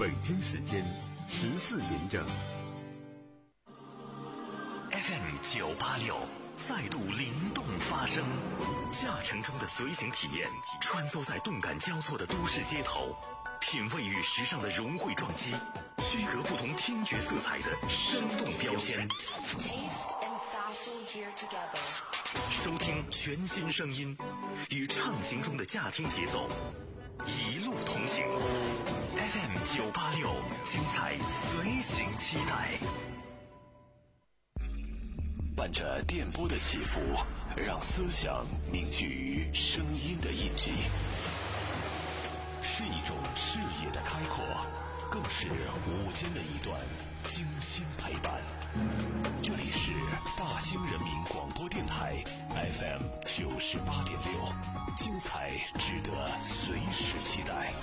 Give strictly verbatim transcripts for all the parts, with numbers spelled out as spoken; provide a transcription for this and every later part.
北京时间十四点整。 F M 九八六再度灵动发声，驾乘中的随行体验，穿梭在动感交错的都市街头，品味与时尚的融汇撞击，区隔不同听觉色彩的生动标签。收听全新声音，与畅行中的驾听节奏一路同行。F M 九八六，精彩随行期待。 伴着电波的起伏，让思想凝聚于声音的印记，是一种视野的开阔，更是午间的一段精心陪伴。这里是大兴人民广播电台 F M 九十八点六，精彩值得随时期待。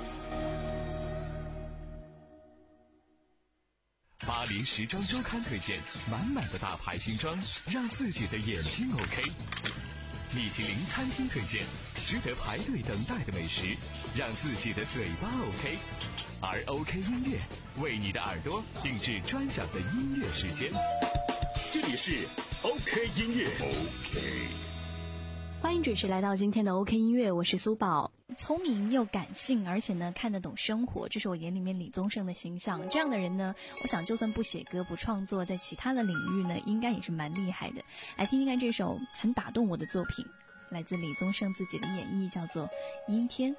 巴黎时装周刊推荐满满的大牌新装，让自己的眼睛 OK。米其林餐厅推荐值得排队等待的美食，让自己的嘴巴 OK。而 OK 音乐为你的耳朵定制专享的音乐时间。这里是 OK 音乐 OK。 欢迎准时来到今天的 OK 音乐，我是苏宝。聪明又感性，而且呢看得懂生活，这是我眼里面李宗盛的形象。这样的人呢，我想就算不写歌不创作，在其他的领域呢应该也是蛮厉害的。来听听看这首很打动我的作品，来自李宗盛自己的演绎，叫做《阴天》。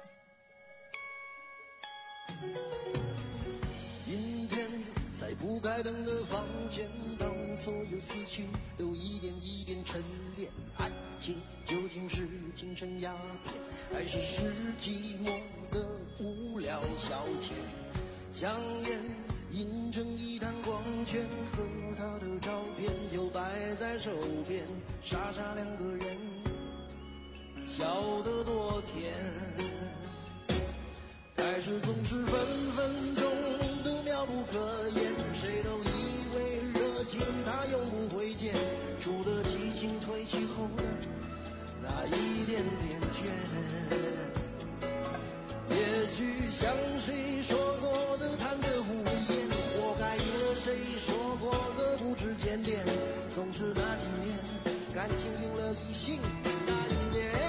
阴天，在不开灯的房间，当所有思绪都一点一点沉淀，爱情究竟是精神鸦片，还是是寂寞的无聊消遣？香烟印成一滩光圈，和他的照片就摆在手边，傻傻两个人笑得多甜。开始总是分分钟都妙不可言，谁都以为热情它永不会减，出得起进退其后的那一点点倦。也许像谁说过的贪得无厌，活该应了谁说过的不知检点，总之那几年感情赢了理性那一面。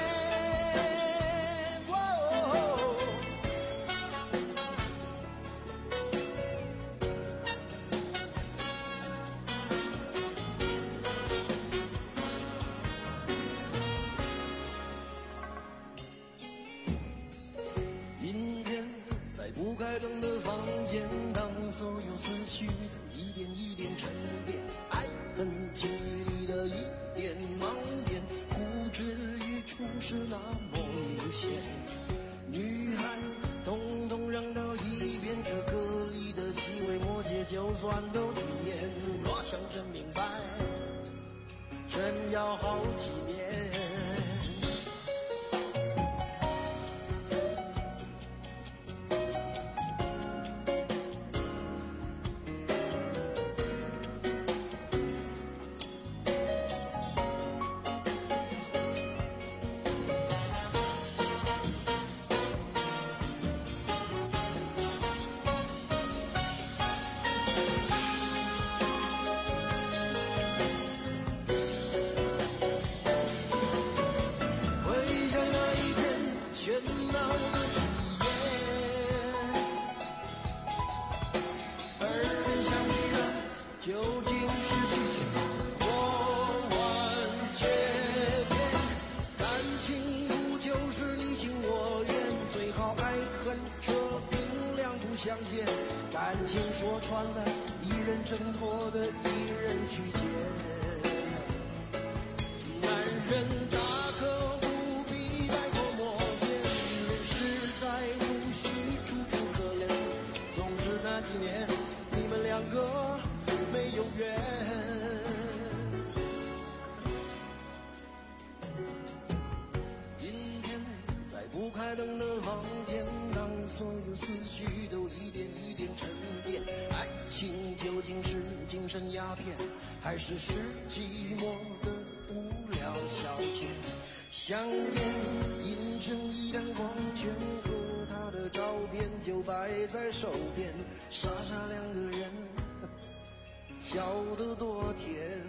不开灯的房间，当所有思绪都一点一点沉淀，爱恨情欲里的一点盲点，呼之欲出是那么明显。女孩统统让到一边，这歌里的细微末节就算都体验，若想真明白真要好几年。感情说穿了，一人挣脱的一人去捡。男人大可不必摆脱模样，女人实在无需楚楚可怜。总之那几年你们两个没有缘。阴天，在不开灯的房间，当所有思绪都一点一点沉淀，爱情究竟是精神鸦片，还是是寂寞的无聊消遣？香烟印成一滩光圈，和他的的照片就摆在手边，傻傻两个人笑得多甜，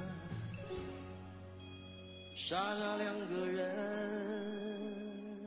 傻傻两个人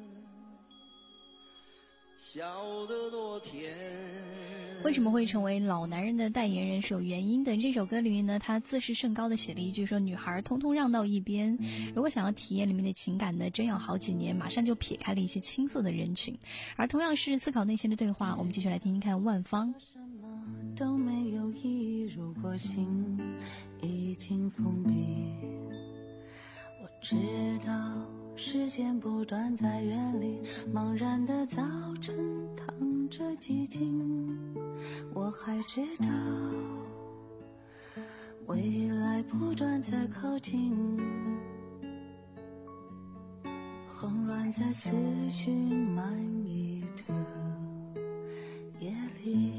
笑得多甜。 为什么会成为老男人的代言人是有原因的。这首歌里面呢，他自视甚高的写了一句说，女孩通通让到一边，如果想要体验里面的情感呢，真要好几年，马上就撇开了一些青涩的人群。而同样是思考内心的对话，我们继续来听听看万芳。 什么都没有意义，如果心已经封闭，我知道时间不断在远离，茫然的早晨淌着寂静，我还知道未来不断在靠近，混乱在思绪满溢的夜里，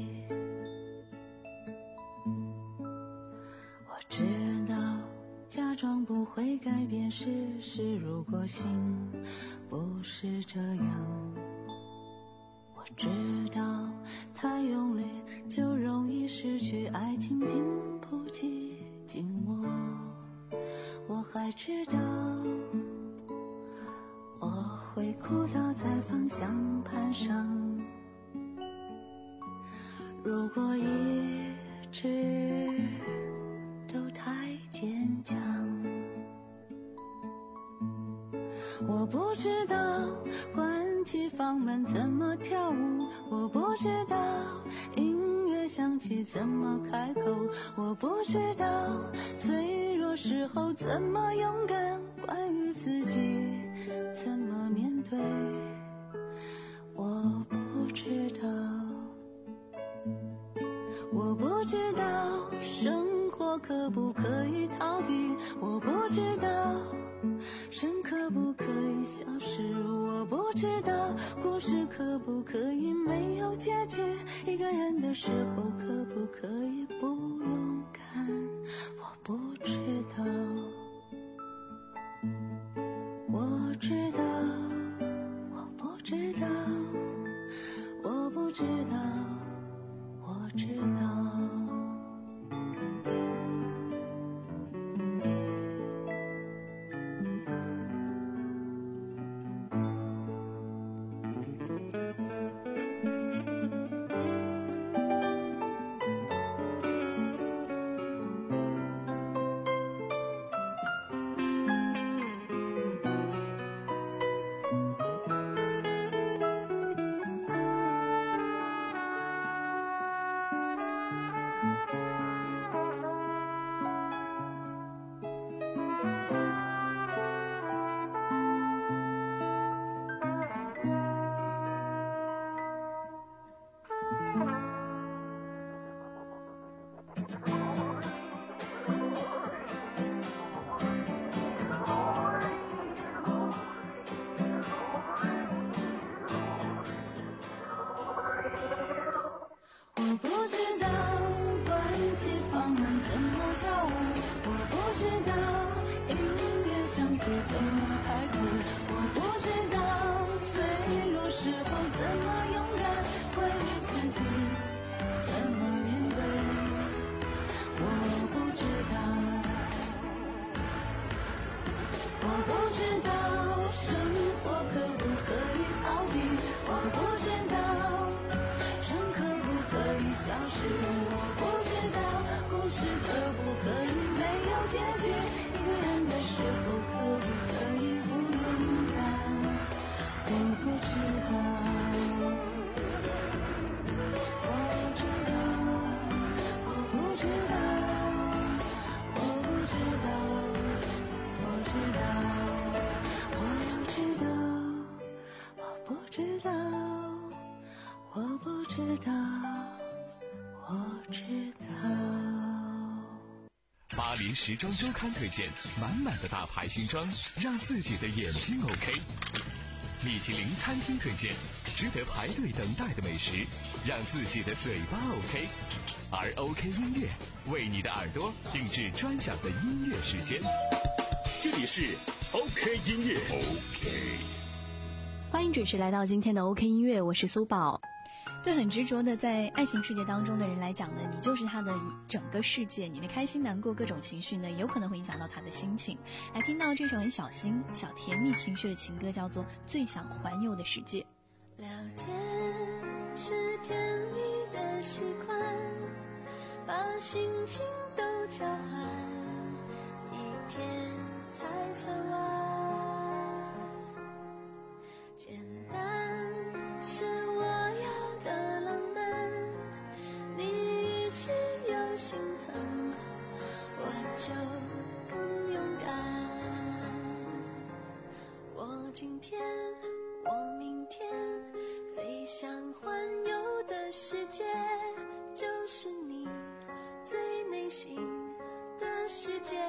我知道假装不会改变事实，如果心不是这样，我知道太用力就容易失去爱情，经不起紧握，我还知道我会哭倒在方向盘上，如果一直都太坚强，我不知道关起房门怎么跳舞，我不知道音乐响起怎么开口，我不知道脆弱时候怎么勇敢，关于自己怎么面对，我不知道，我不知道生活可不可以逃避，我不知道人可不可以消失，我不知道故事可不可以没有结局，一个人的时候可不可以不勇敢，我不知道，我知道，我不知道，我不知道，我知道。 巴黎时装周刊推荐满满的大牌新装，让自己的眼睛 OK。米其林餐厅推荐值得排队等待的美食，让自己的嘴巴 OK。而 OK 音乐为你的耳朵定制专享的音乐时间。 这里是 OK 音乐 OK。 欢迎准时来到今天的 OK 音乐，我是苏宝。对很执着的在爱情世界当中的人来讲呢，你就是他的整个世界，你的开心难过各种情绪呢，有可能会影响到他的心情。来听到这首很小心小甜蜜情绪的情歌，叫做《最想环游的世界》。 聊天是甜蜜的习惯，把心情都交换，一天才算完。简单是我要的浪漫，你语气有心疼，我就更勇敢。我今天，我明天，最想环游的世界，就是你最内心的世界。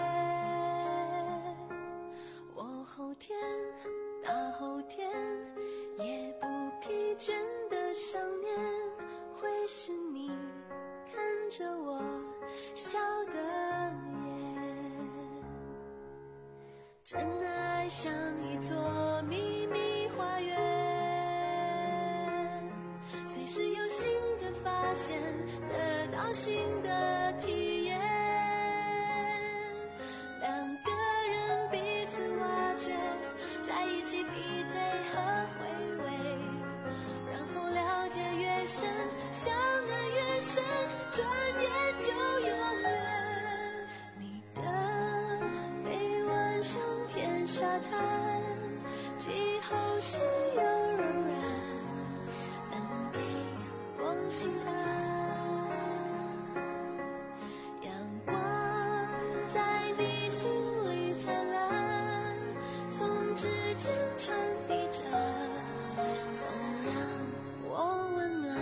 我后天，大后天，也不疲倦的想念，会是你看着我笑的眼。真爱像一座秘密花园，随时有新的发现，得到新的体验。两个人彼此挖掘，在一起比对和回味，然后了解越深，相爱越深，转眼就永远。你的臂弯像片沙滩，季候是又柔软，能给光心安。阳光在你心里灿烂，从指尖传递着，总让我温暖。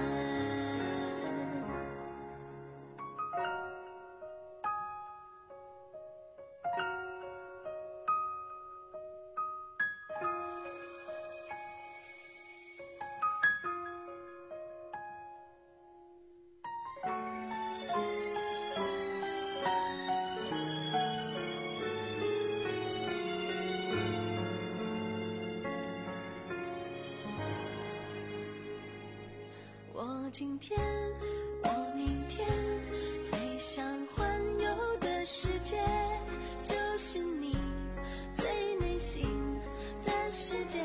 我今天，我明天，最想环游的世界，就是你最内心的世界。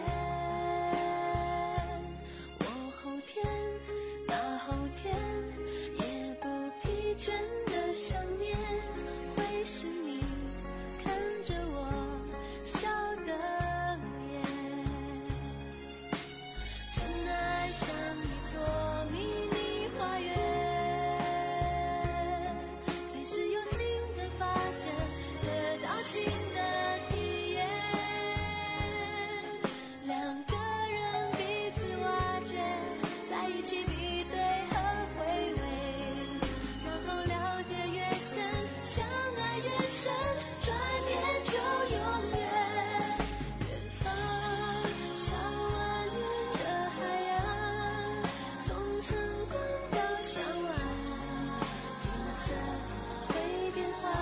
我后天，大后天，也不疲倦的想念，会是你看着我笑的眼。真爱像一座秘密花园，随时有新的发现，得到新的体验。两个人彼此挖掘，在一起比对和回味，然后了解越深，相爱越深，转眼就永远。远方像蜿蜒的海洋，从晨光到向晚，景色会变化。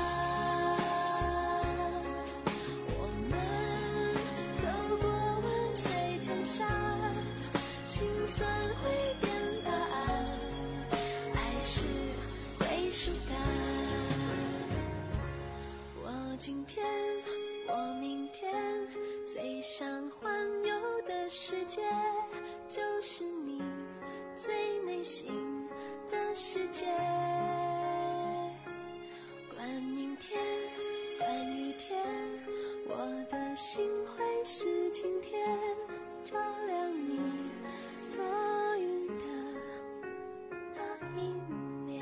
我们走过万水千山，心酸会变答案，爱是归属感。我今天，我明天，最想环游的世界，就是你最内心的世界。管阴天，管雨天，我的心会是晴天，照亮你多云的那一面。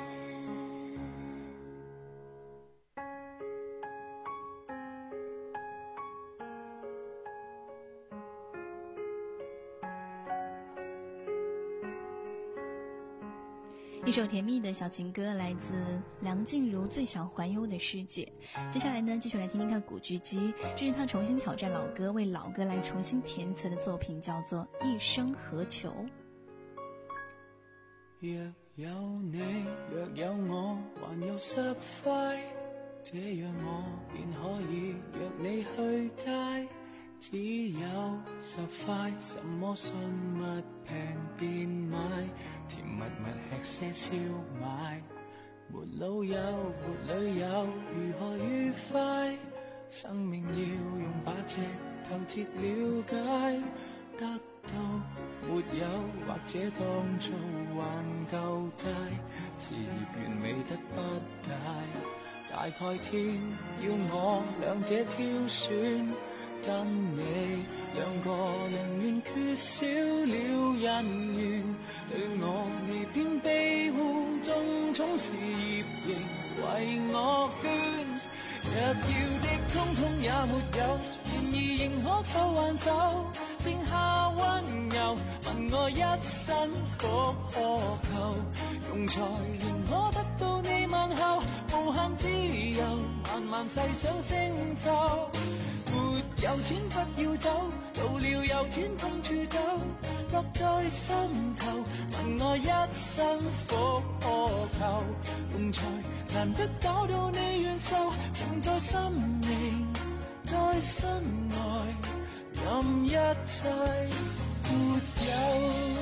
一首甜蜜的小情歌，来自梁静茹《最想环游的世界》。接下来呢，继续来听听看古巨基，这是他重新挑战老歌，为老歌来重新填词的作品，叫做《一生何求》。 若有你，若有我，還有十塊，這樣我便可以約你去街。 只有十塊，什麼信物平便買，甜蜜蜜吃些燒賣，沒老友沒女友，如何愉快？生命要用把尺透徹了解，得到沒有，或者當做還舊債，事業完美得不解，大概天要我兩者挑選，跟你兩個寧願缺少了人緣，對我你偏庇護，種種事業仍為我捐，若要的通通也沒有，然而仍可手挽手，剩下溫柔，問我一生復何求，用才仍可得到你問候，無限自由，慢慢細想星宿。沒有錢不要走，到了有錢痛處走，落在心頭，問我一生復何求，用才難得找到你願受，情在心靈，在身外，任一切沒有。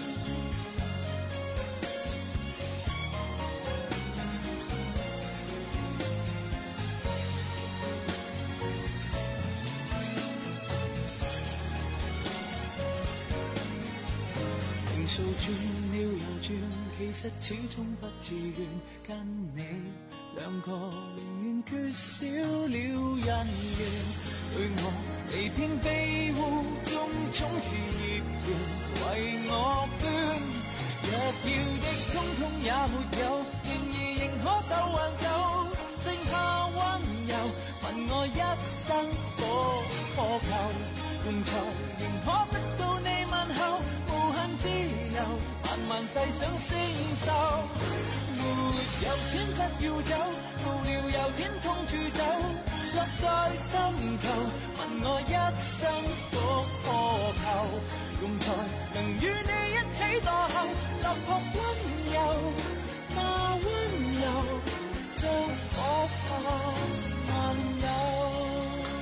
數轉了又轉，其實始終不自願，跟你兩個寧願缺少了人緣，對我離偏庇護，種種事業仍為我捐，若要的通通也沒有，然而仍可手挽手，剩下溫柔，問我一生復何求，用才仍可得到你問候，無限自由，慢慢細想星宿。沒有錢不要走，到了有錢痛處走，落在心頭，問我一生復何求，用才能與你一起墮後，立學溫柔，那溫柔將火花漫遊，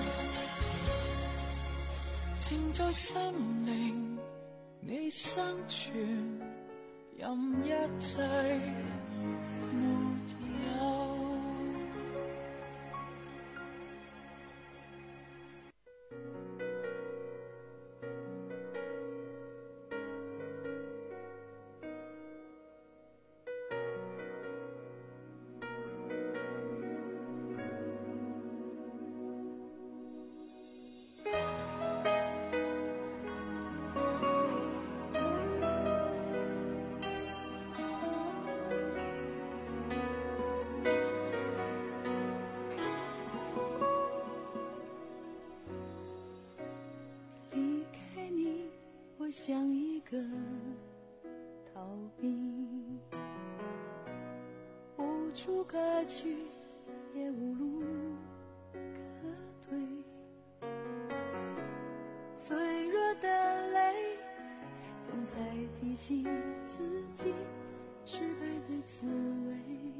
情在心靈，你生存任一切沒有。 像一个逃兵，无处可去，也无路可退。脆弱的泪，总在提醒自己失败的滋味，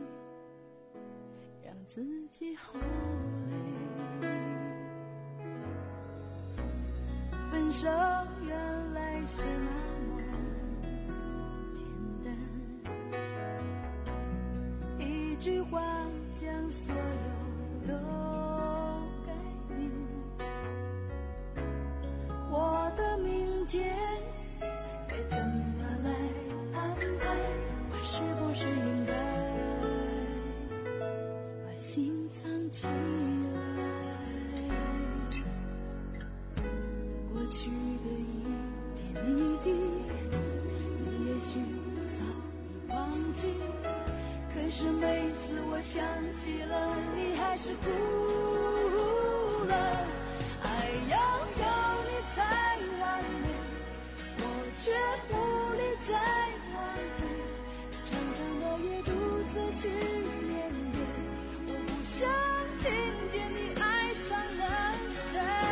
让自己好累。分手原来是那么简单，一句话将所有都改变。我的明天该怎么来安排？我是不是应该把心藏起来？过去的一点一滴，你也许早已忘记，可是每次我想起了，你还是哭了。爱要有你才完美，我却无力再挽回，长长的夜独自去面对，我不想听见你爱上了谁。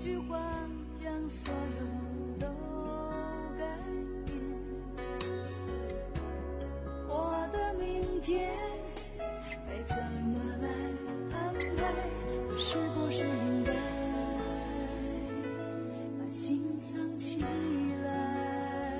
句话将所有都改变。我的明天该怎么来安排？是不是应该把心藏起来？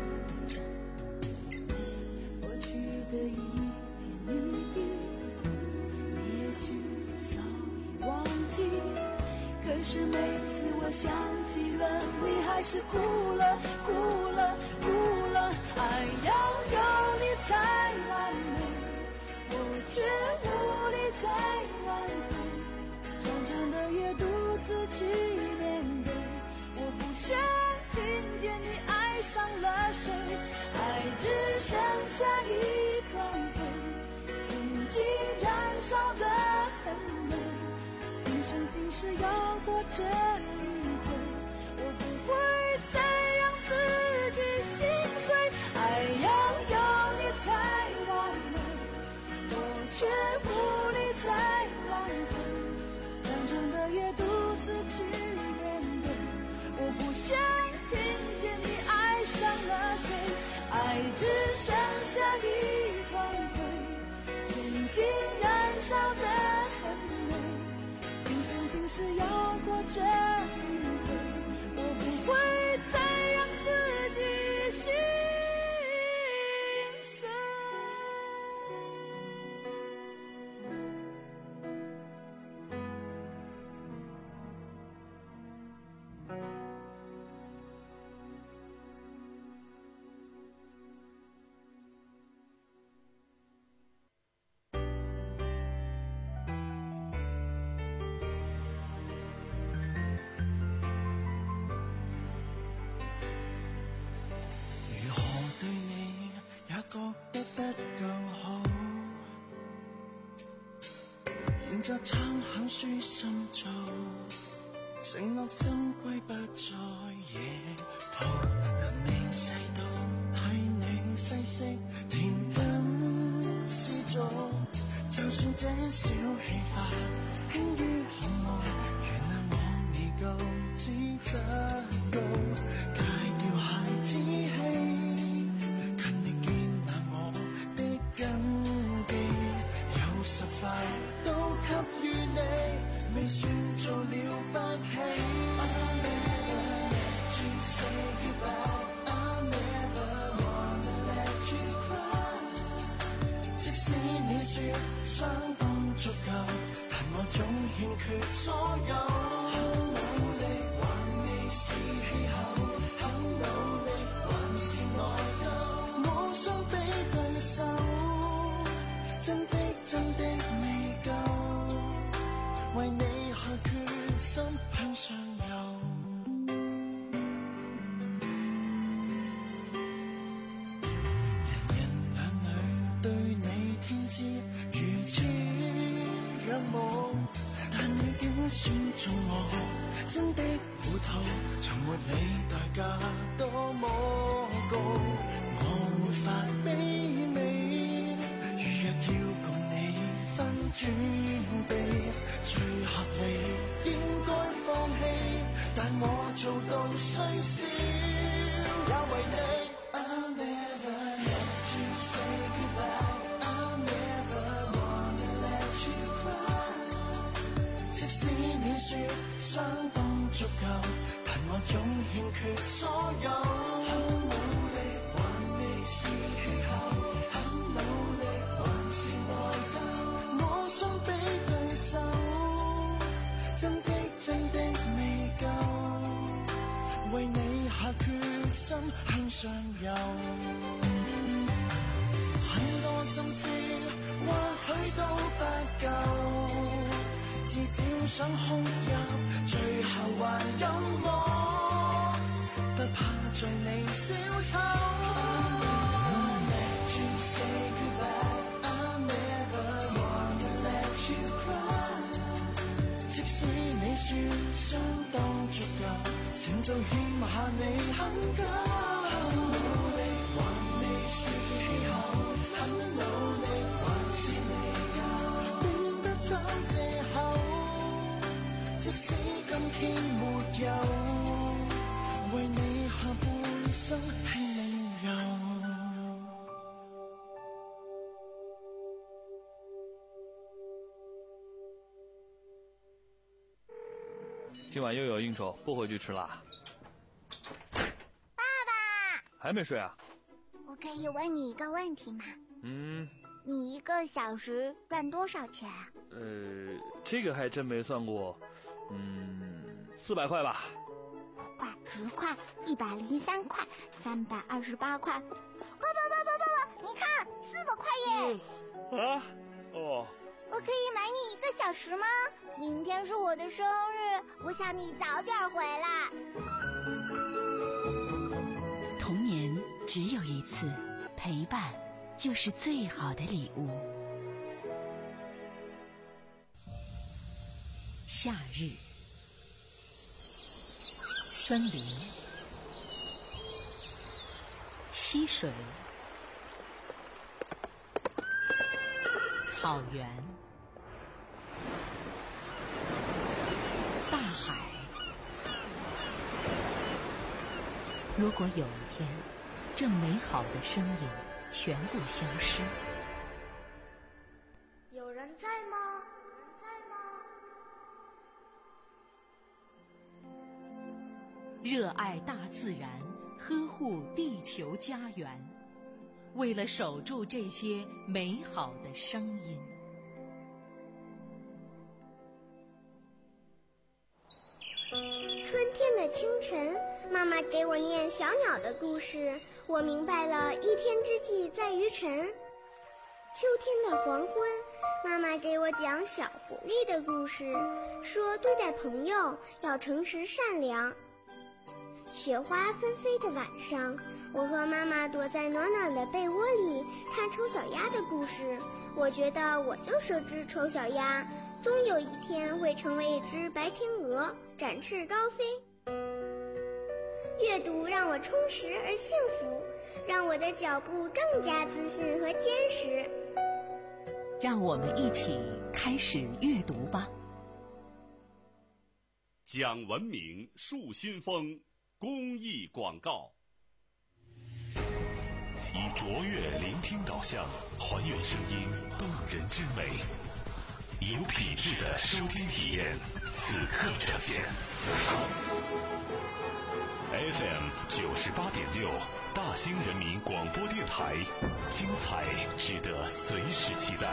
过去的一点一滴，你也许早已忘记，可是每次我想起了，你还是哭了，哭了，哭了。爱要有你才完美，我却无力再挽回，长长的夜独自去面对。我不想听见你爱上了谁，爱只剩下一团灰，曾经燃烧得很美，今生今世要过这一回，我不会再让自己心碎。爱要有你才完美，我却无力再挽回，长长的夜独自去面对。我不想听见你爱上了谁，爱只剩下一团灰，曾经燃烧得很美，今生今世要过这一回，我不会再让自己心碎。 如何對你也覺得不夠好，練習參考書心做，承諾心歸不再野兔，臨尾細到替你細息甜品施作，就算這小氣法輕於鴻毛，原諒我未夠資質高，戒掉孩子氣，勤力建立我的根基，有十塊都給予你，未算做了不起。即使你說相當足夠，但我總欠缺所有。很努力還未是氣候，很努力還是內疚，我相比對手，真的真的未夠，為你下決心向上游。人人眼裏對你天知如此仰慕，但你點算中我真的糊塗，從沒理代價多麼高，我沒法卑微，如若要共你分轉臂，最合理應該放棄，但我做到雖小也為你。I'll never let you say goodbye, I'll never wanna let you cry。即使你說相當足夠，但我總欠缺所有。很努力還未是氣候，很努力還是內疚，我相比對手，真的真的未夠，為你下決心向上游。很多心思或許都不夠，至少想空入，最後還有我，不怕在你小丑。I'll let you say goodbye, I'll never wanna let you cry。即使你說相當足夠，情就欠下你很久。很努力還未是氣候，很努力還是未夠，變得找藉口。即使今天沒有，為你下半生輕夢遊。 今晚又有应酬，不回去吃啦。 爸爸， 还没睡啊？ 我可以问你一个问题吗？ 嗯。 你一个小时赚多少钱啊？ 呃，这个还真没算过。嗯，四百块吧。 快，十块，一百零三块，三百二十八块。爸爸爸爸爸爸，你看，四百块耶！ 嗯、啊？哦。 我可以买你一个小时吗？明天是我的生日，我想你早点回来。 童年只有一次，陪伴就是最好的礼物。夏日，森林，溪水，草原，大海。如果有一天，这美好的声音全部消失， 有人在吗？有人在吗？ 热爱大自然，呵护地球家园，为了守住这些美好的声音。 春天的清晨，妈妈给我念小鸟的故事，我明白了一天之计在于晨。秋天的黄昏，妈妈给我讲小狐狸的故事，说对待朋友要诚实善良。雪花纷飞的晚上，我和妈妈躲在暖暖的被窝里看丑小鸭的故事，我觉得我就是只丑小鸭，终有一天会成为一只白天鹅，展翅高飞。阅读让我充实而幸福，让我的脚步更加自信和坚实。 让我们一起开始阅读吧。 讲文明树新风公益广告。以卓越聆听导向，还原声音动人之美，有品质的收听体验，此刻呈现。F M 九十八点六，大兴人民广播电台，精彩值得随时期待。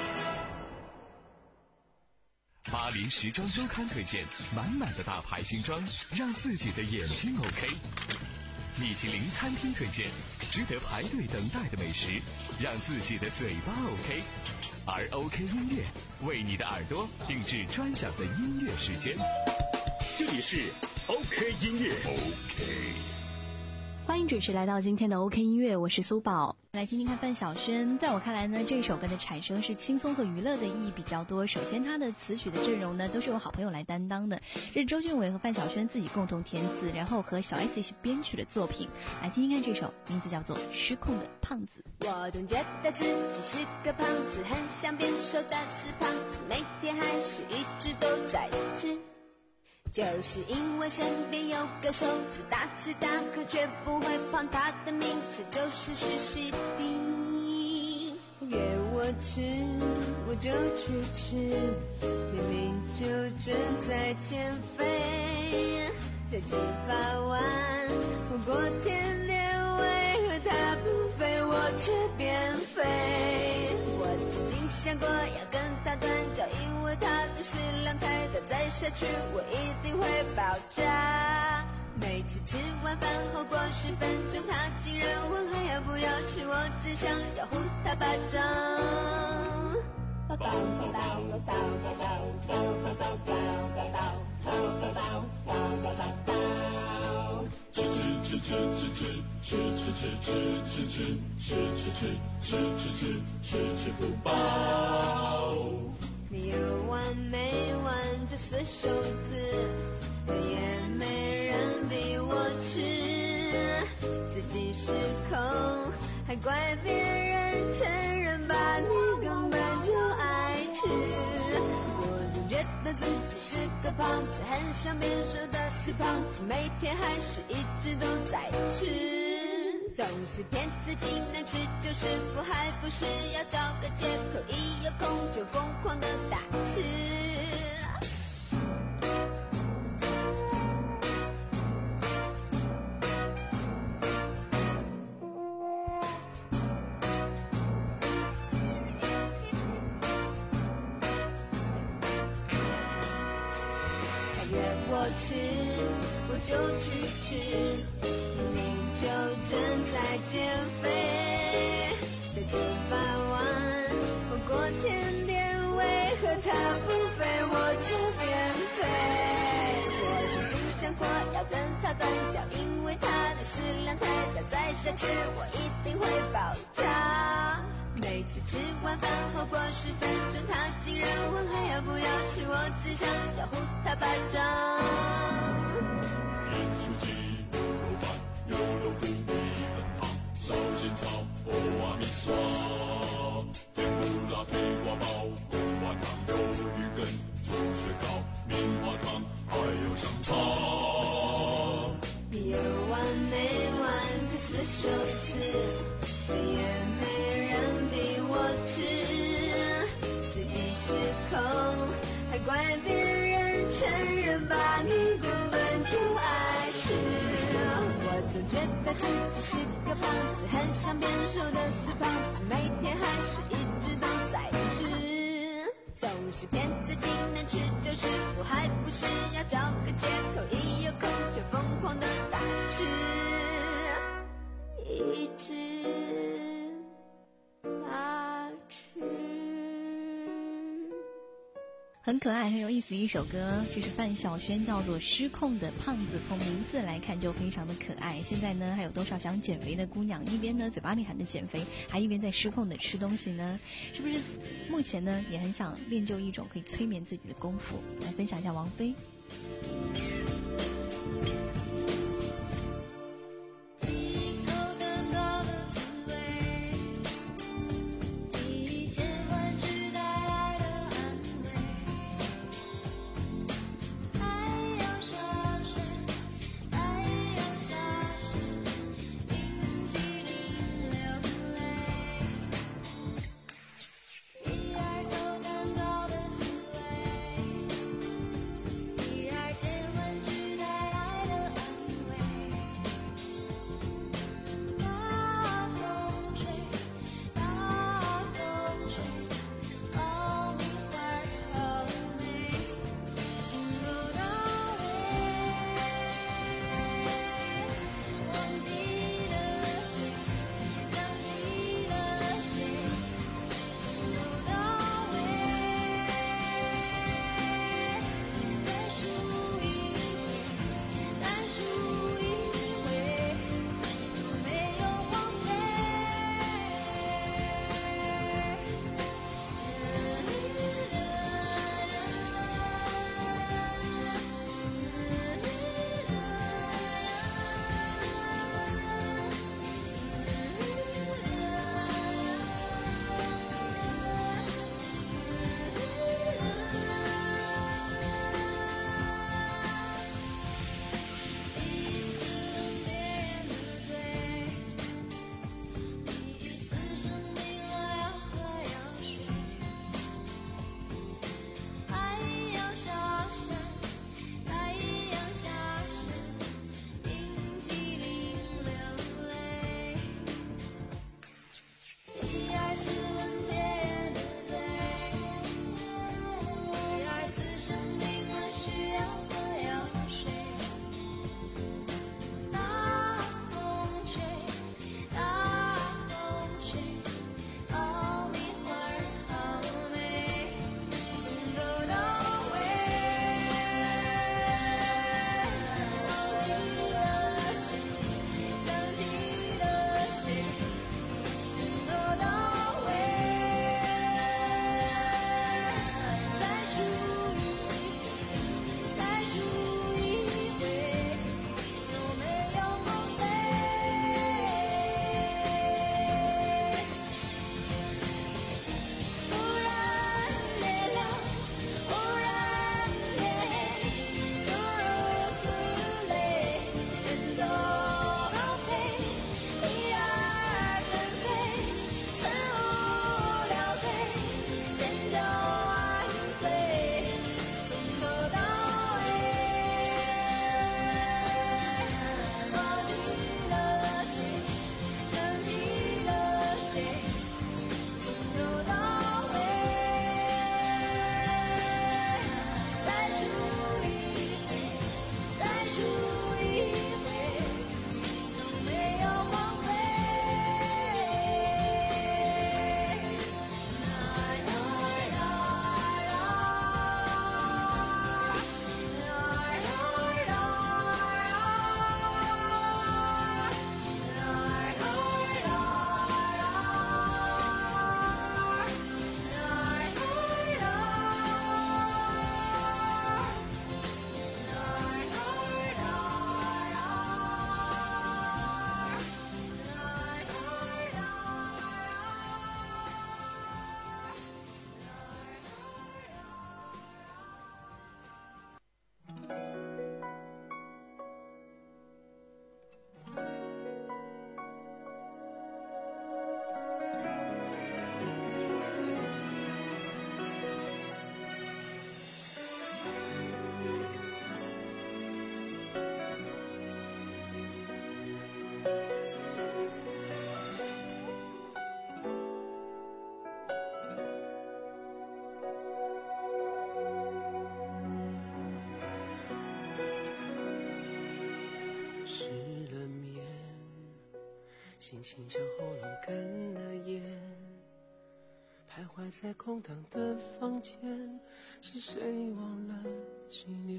巴黎时装周刊推荐，满满的大牌新装，让自己的眼睛 OK。米其林餐厅推荐，值得排队等待的美食，让自己的嘴巴 OK。而 OK 音乐为你的耳朵定制专享的音乐时间。 这里是 OK 音乐 OK。 欢迎准时来到今天的 OK 音乐，我是苏宝。来听听看范晓萱，在我看来呢，这首歌的产生是轻松和娱乐的意义比较多。首先它的词曲的阵容呢都是由好朋友来担当的，这是周俊伟和范晓萱自己共同填词，然后和小 S 一起编曲的作品。来听听看这首名字叫做《失控的胖子》。 我总觉得自己是个胖子，很想变瘦，但是胖子每天还是一直都在吃，就是因为身边有个瘦子，大吃大喝却不会胖，他的名字就是徐熙娣。约我吃我就去吃，明明就正在减肥，这几百万不过天天为何他不肥我却变肥。我曾经想过要跟他断交，因为他的食量太大，再下去我一定会爆炸。每次吃完饭后过十分钟，他竟然问还要不要吃，我只想要呼他巴掌。 吃吃吃吃吃吃吃吃吃吃吃吃吃吃吃吃吃吃吃不饱。 你有完没完这死瘦子，也没人逼我吃，自己失控还怪别人，承认吧你根本就爱吃。我总觉得自己是个胖子，很想变瘦的死胖子，每天还是一直都在吃，总是骗自己能吃就是福，还不是要找个借口，一有空就疯狂的大吃。我吃我就去吃，明明就正在减肥的几百万火锅甜点，为何它不肥我就变肥？我曾经想过要跟它断交，因为它的食量太大，再下去我一定会爆炸。每次吃完饭后过十分钟，他竟然问还要不要吃，我只想要呼他巴掌。 盐酥鸡、牛肉饭、油豆腐、米粉汤、烧仙草、欧阿米刷、甜不辣、废话包、贡丸汤、鱿鱼羹、猪血糕、棉花糖，还有香肠。 有完没完的死手指，也没人逼我吃，自己失控还怪别人，承认吧你根本就爱吃。我总觉得自己是个胖子，很想变瘦的死胖子，每天还是一直都在吃，总是骗自己能吃就是福，还不是要找个借口，一有空就疯狂的大吃，一直大吃。 很可爱很有意思一首歌，这是范晓萱，叫做《失控的胖子》，从名字来看就非常的可爱。现在呢还有多少想减肥的姑娘，一边呢嘴巴里喊着减肥，还一边在失控的吃东西呢？是不是目前呢也很想练就一种可以催眠自己的功夫？来分享一下王菲。 一二心情像喉咙干了咽，徘徊在空荡的房间，是谁忘了纪念？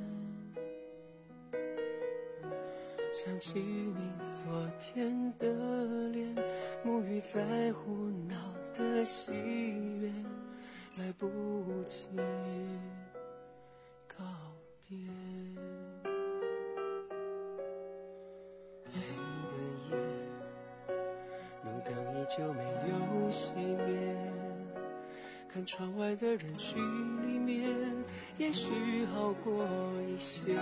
想起你昨天的脸，沐浴在胡闹的喜悦，来不及告别。黑的夜，路灯依旧没有熄灭，看窗外的人群里面，也许好过一些。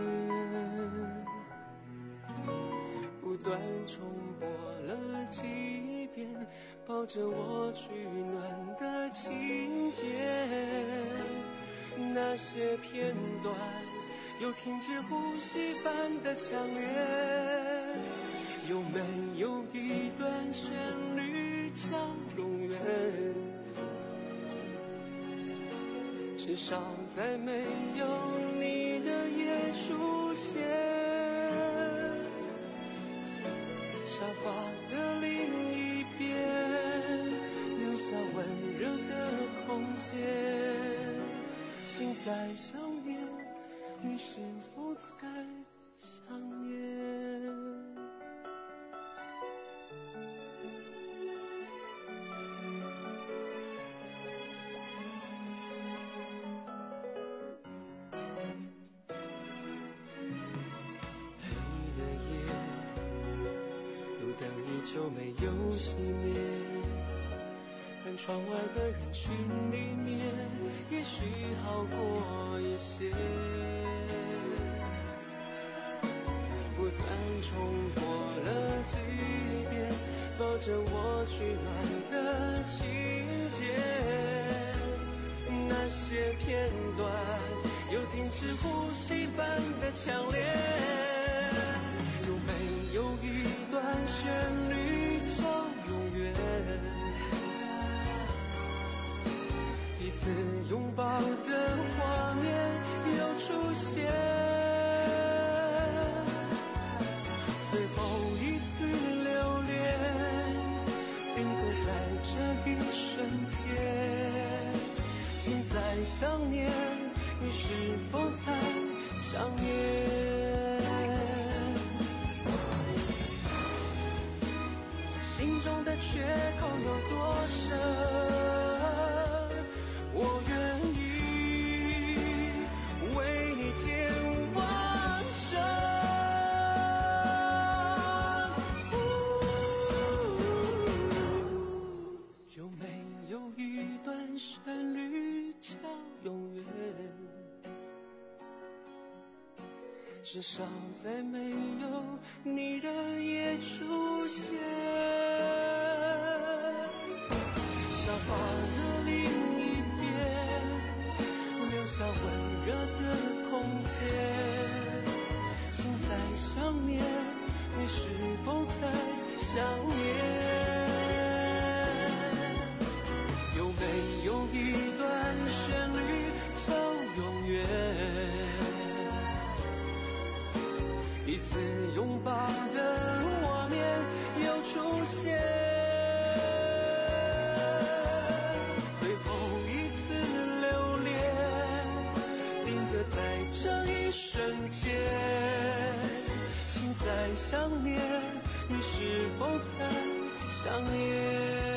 不断重播了几遍，抱着我取暖的情节，那些片段有停止呼吸般的强烈，有没有一段旋律叫永远？至少在没有你的夜出现，沙发的另一边留下温热的空间，心在想念，你是否在想念？就没有熄灭，看窗外的人群里面，也许好过一些。不断重播了几遍，抱着我取暖的情节，那些片段有停止呼吸般的强烈，有没有一段旋律叫永远？彼此拥抱的画面又出现，最后一次留恋定格在这一瞬间，心在想念，你是否在想念？心中的缺口有多深，我愿意为你填完整。有没有一段旋律叫永远？至少在没有你的夜出现，沙发的另一边留下温热的空间，心在想念，你是否在想念？有没有一段旋律叫永远？彼此拥抱的画面又出现，最后一次留恋定格在这一瞬间，心在想念，你是否在想念？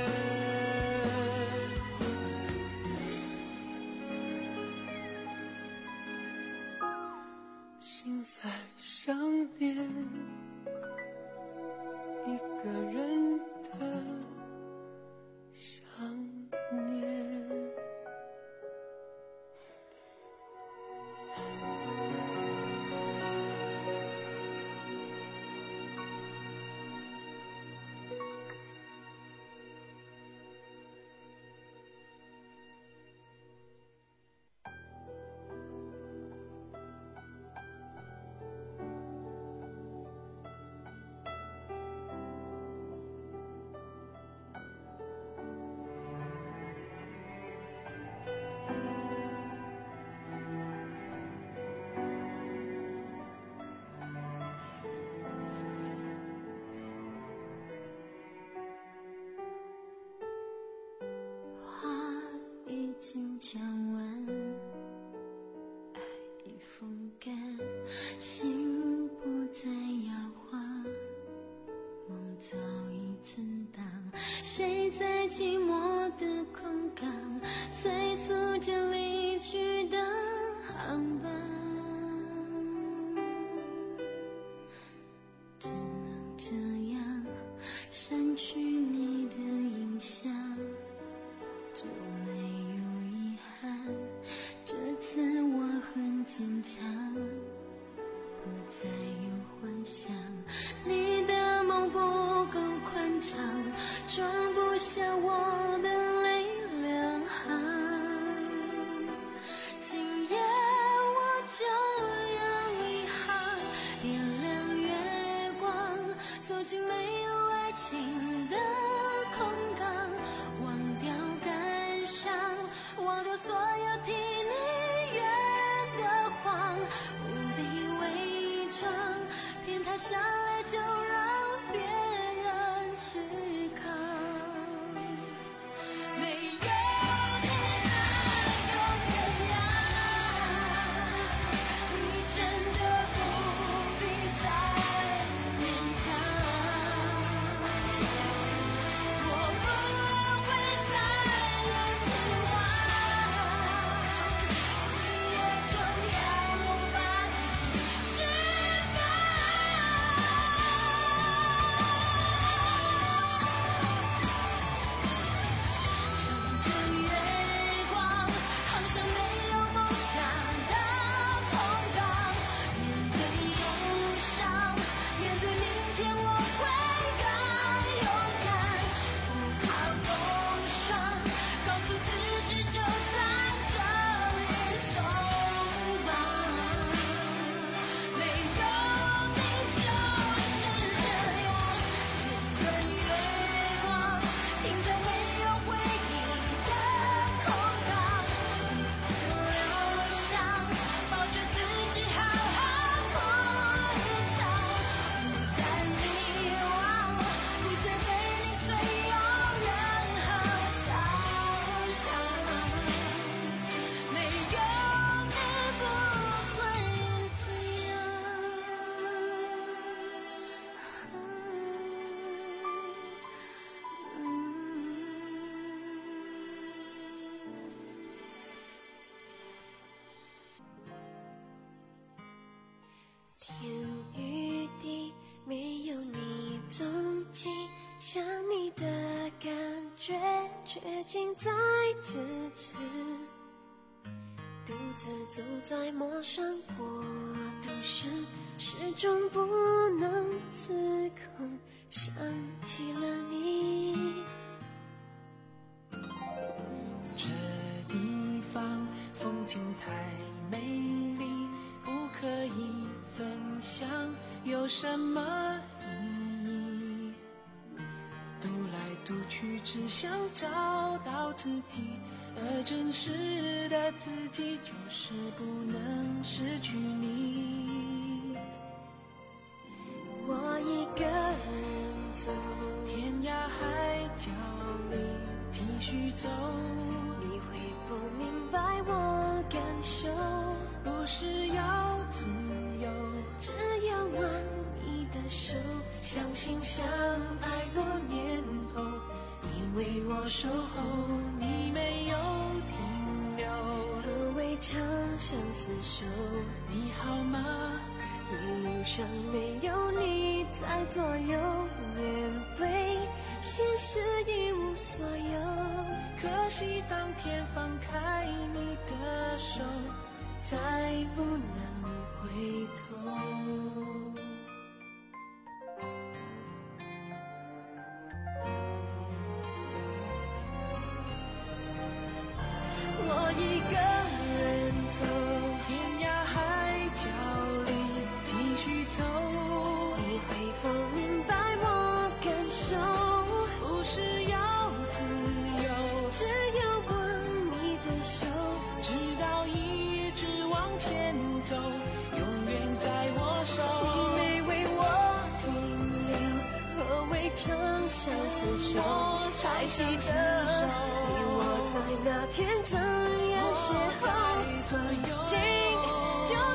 心在想念一个人的想念。 被风干，心不再摇晃，梦早已存档。谁在寂寞的空港催促着离去的航班？只能这样删去你的印象，就没有遗憾。这次我很坚强，不再有幻想。你的梦不够宽敞，装不下我的泪两行。今夜我就让一行点亮月光，走进没有爱情的空港，忘掉感伤，忘掉所有替你圆的谎，不必伪装，天塌下来就让别人去扛。没有你能够怎样？你真的不必再勉强。我不会再有指望，今夜就要把你释乘着月光，航向没有梦想的空港，面对忧伤，面对明天我会更勇敢，不怕风霜，告诉自己就在这里松绑。没有你就是这样，这段月光停在没有回忆的空港，独自疗伤，抱着自己好好哭一场，不再迷惘，不再被你摧有任何想象。没有你不会怎样。 天与地没有你踪迹，想你的感觉却近在咫尺，独自走在陌生国度时，始终不能自控，想起了你。 这地方风景太美丽，不可以分享，有什么意义？独来独去，只想找到自己，而真实的自己就是不能失去你。 我一个人走， 天涯海角里继续走， 你会否明白我感受？ 不是要自由， 只要握你的手， 相信相爱多年后，因为我守候，你没有停留。 何谓长相厮守？ 你好吗？ 一路上没有你在左右，面对现实一无所有。 可惜当天放开你的手，再不能回头。 我一个人走， 天涯海角里继续走， 你会否明白我感受？ 不是要自由， 只要握你的手， 直到一直往前走，永远在我手。 你没为我停留，何谓长相厮守？还记得你我在那天怎样邂逅？曾经有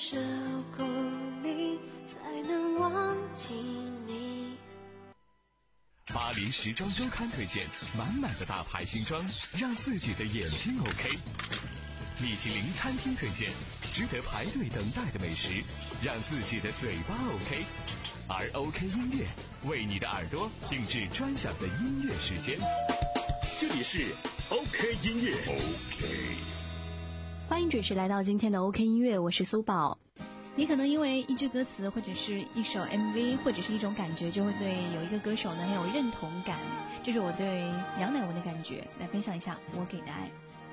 少公里才能忘记你？ 巴黎时装周刊推荐满满的大牌新装，让自己的眼睛 OK。米其林餐厅推荐值得排队等待的美食，让自己的嘴巴 OK。而 OK 音乐为你的耳朵定制专享的音乐时间。 这里是 OK 音乐 OK。 欢迎准时来到今天的 OK 音乐，我是苏宝。你可能因为一句歌词或者是一首 M V 或者是一种感觉，就会对有一个歌手呢很有认同感，这是我对杨乃文的感觉。来分享一下我给的爱。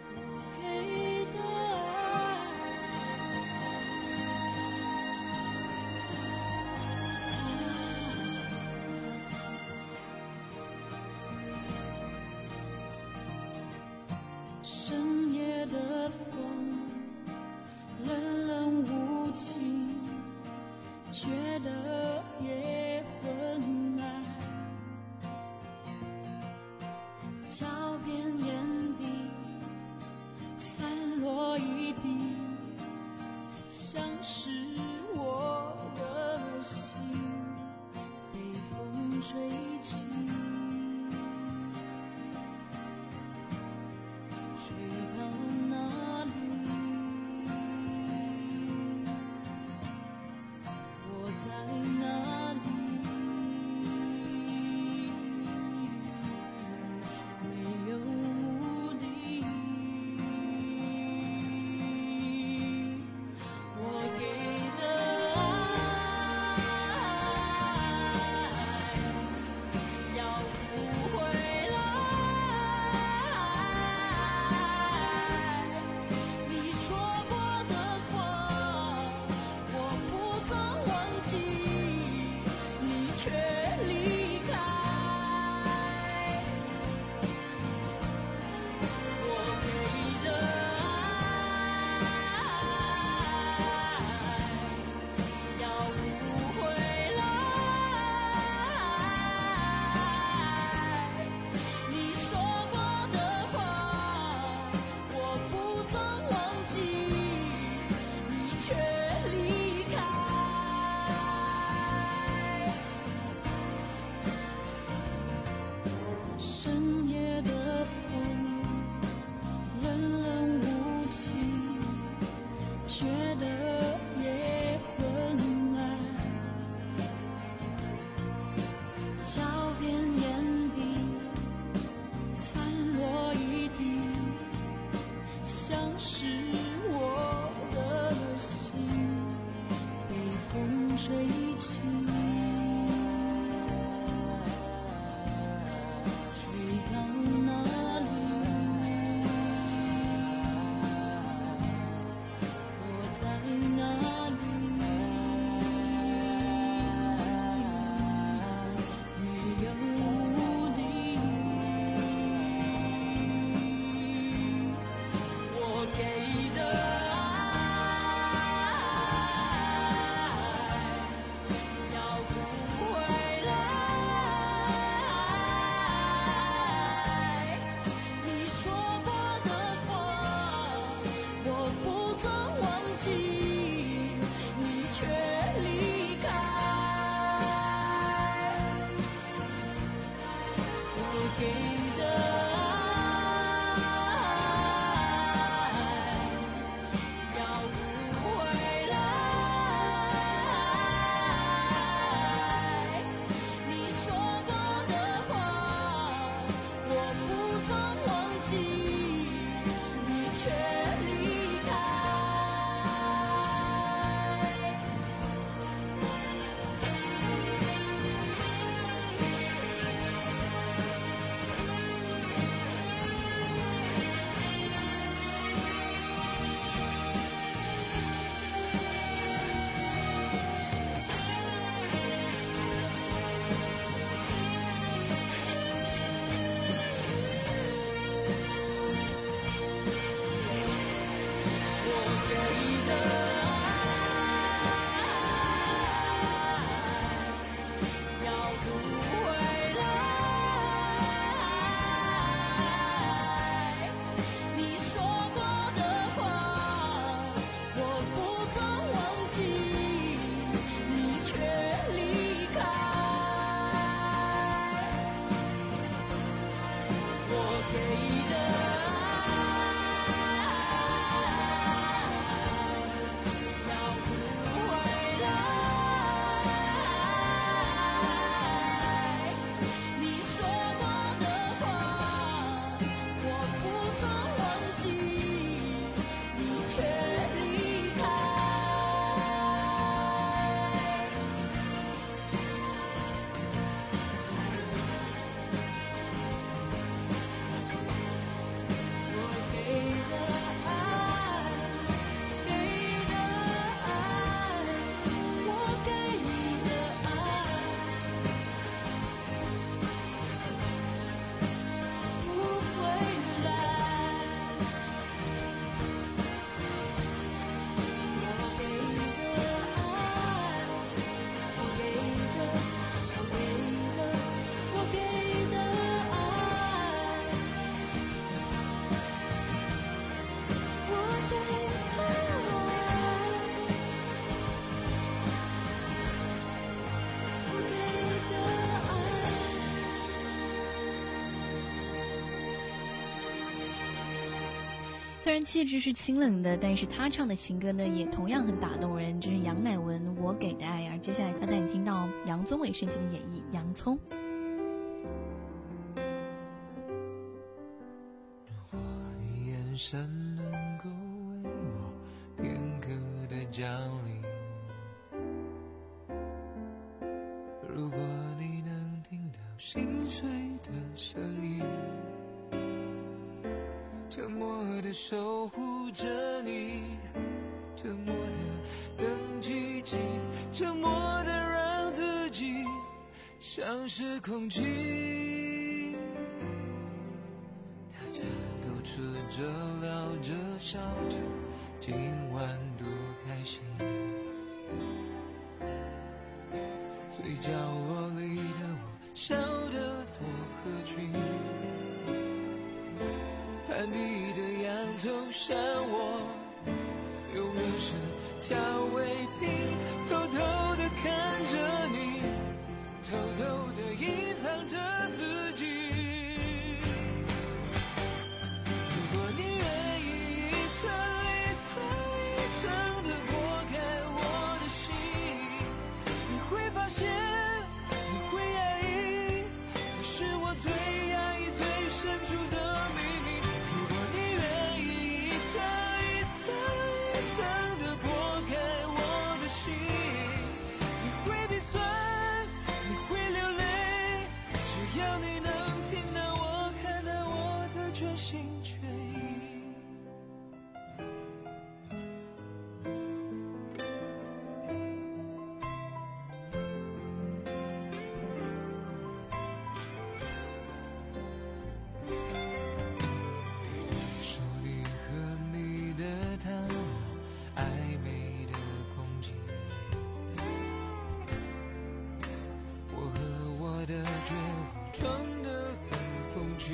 深夜的风冷冷无情，觉得也昏暗，脚边眼底散落一地，像是我的心被风吹起，吹到哪里？我在哪里？没有目的。我给的爱要不回来，你说过的话我不曾忘记，你却离开。我给的爱要不回来，你说过的话我不曾忘记，你却离开。深夜的风冷冷无情，觉得也昏暗，脚边眼底散落一地，像是我的心被风吹起，吹到哪里？我在哪里？没有目的。我给虽然气质是清冷的，但是他唱的情歌呢也同样很打动人。这是杨乃文《我给的爱》，而接下来要带你听到杨宗纬深情的演绎《洋葱》。 如果你眼神能够为我片刻的降临，如果你能听到心碎的声音，沉默地守护着你，沉默地等奇迹，沉默地让自己像是空气。大家都吃着聊着笑着，今晚多开心。最角落里的我笑得多合群，盘底的洋葱像我永远是调味品，偷偷地看着你，偷偷地隐藏着自己。如果你愿意一层一层一层地剥开我的心，你会发现你会压抑，你是我最压抑最深处的秘密。如果你愿意一层一层一层地剥开我的心，你会鼻酸，你会流泪，只要你能听到我，看到我的全心全意。说你和你的他，暧昧的空气，我和我的绝望装得很风趣。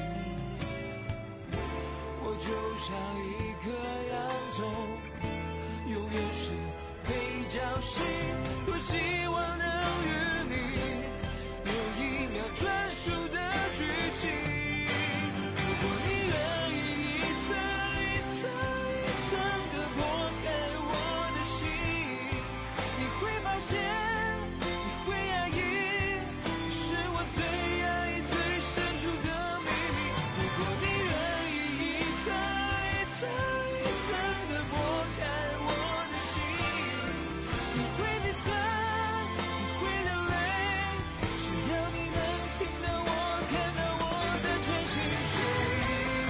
我就像一颗洋葱，永远是配角戏，多希望能与你有一秒专属的剧情。如果你愿意一层一层一层地剥开我的心，你会发现你会压抑，你是我最压抑最深处的秘密。如果你愿意一层一层一层地剥开我的心，你会鼻酸，你会流泪，只要你能听到我，看到我的全心全意。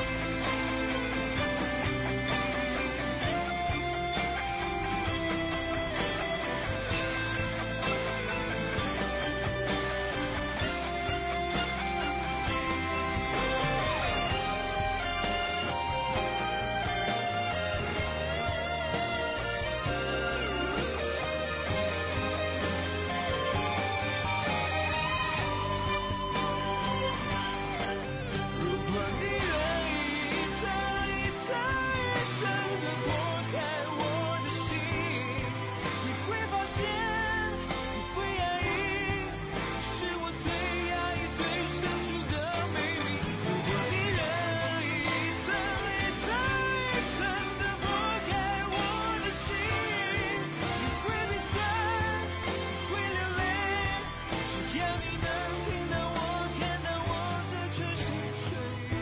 如果你愿意一层一层一层地剥开我的心，你会发现你会压抑，你是我最压抑最深处的秘密。如果你愿意一层一层一层地剥开我的心，你会鼻酸，你会流泪，只要你能听到我，看到我的全心全意。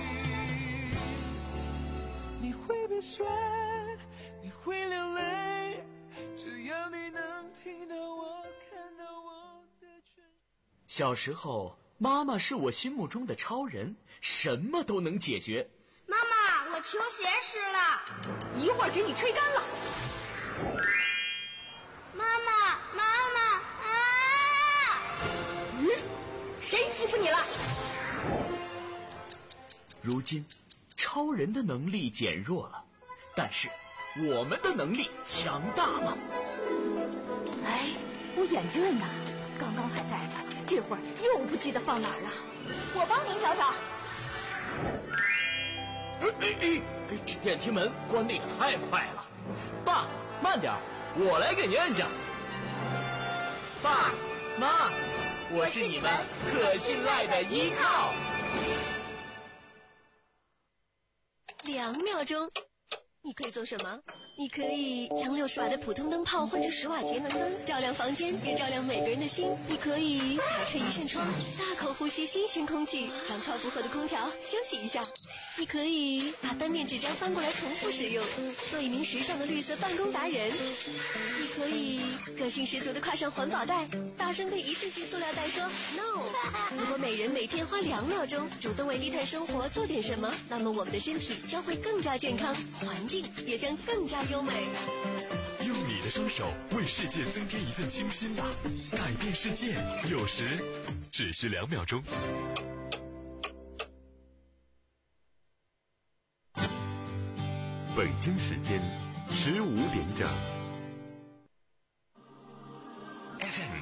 你会鼻酸，你会流泪，只要你能听到我，看到我的全。 小时候，妈妈是我心目中的超人，什么都能解决。 妈妈，我球鞋湿了， 一会儿给你吹干了。 妈妈，妈妈啊！ 嗯，谁欺负你了？ 如今，超人的能力减弱了，但是我们的能力强大了。 哎，我眼镜呢？刚刚还戴着，这会儿又不记得放哪儿了。我帮您找找。 哎哎哎！这电梯门关得也太快了。爸，慢点，我来给您摁着。爸妈，我是你们可信赖的依靠。 两秒钟。你可以做什么？你可以将六十瓦的普通灯泡换成十瓦节能灯，照亮房间，也照亮每个人的心。你可以打开一扇窗，大口呼吸新鲜空气，让超负荷的空调休息一下。你可以把单面纸张翻过来重复使用，做一名时尚的绿色办公达人。你可以个性十足的挎上环保袋，大声对一次性塑料袋说 no。 如果每人每天花两秒钟主动为低碳生活做点什么，那么我们的身体将会更加健康，环境也将更加优美。 用你的双手为世界增添一份清新吧，改变世界有时只需两秒钟。 北京时间十五点整。 F M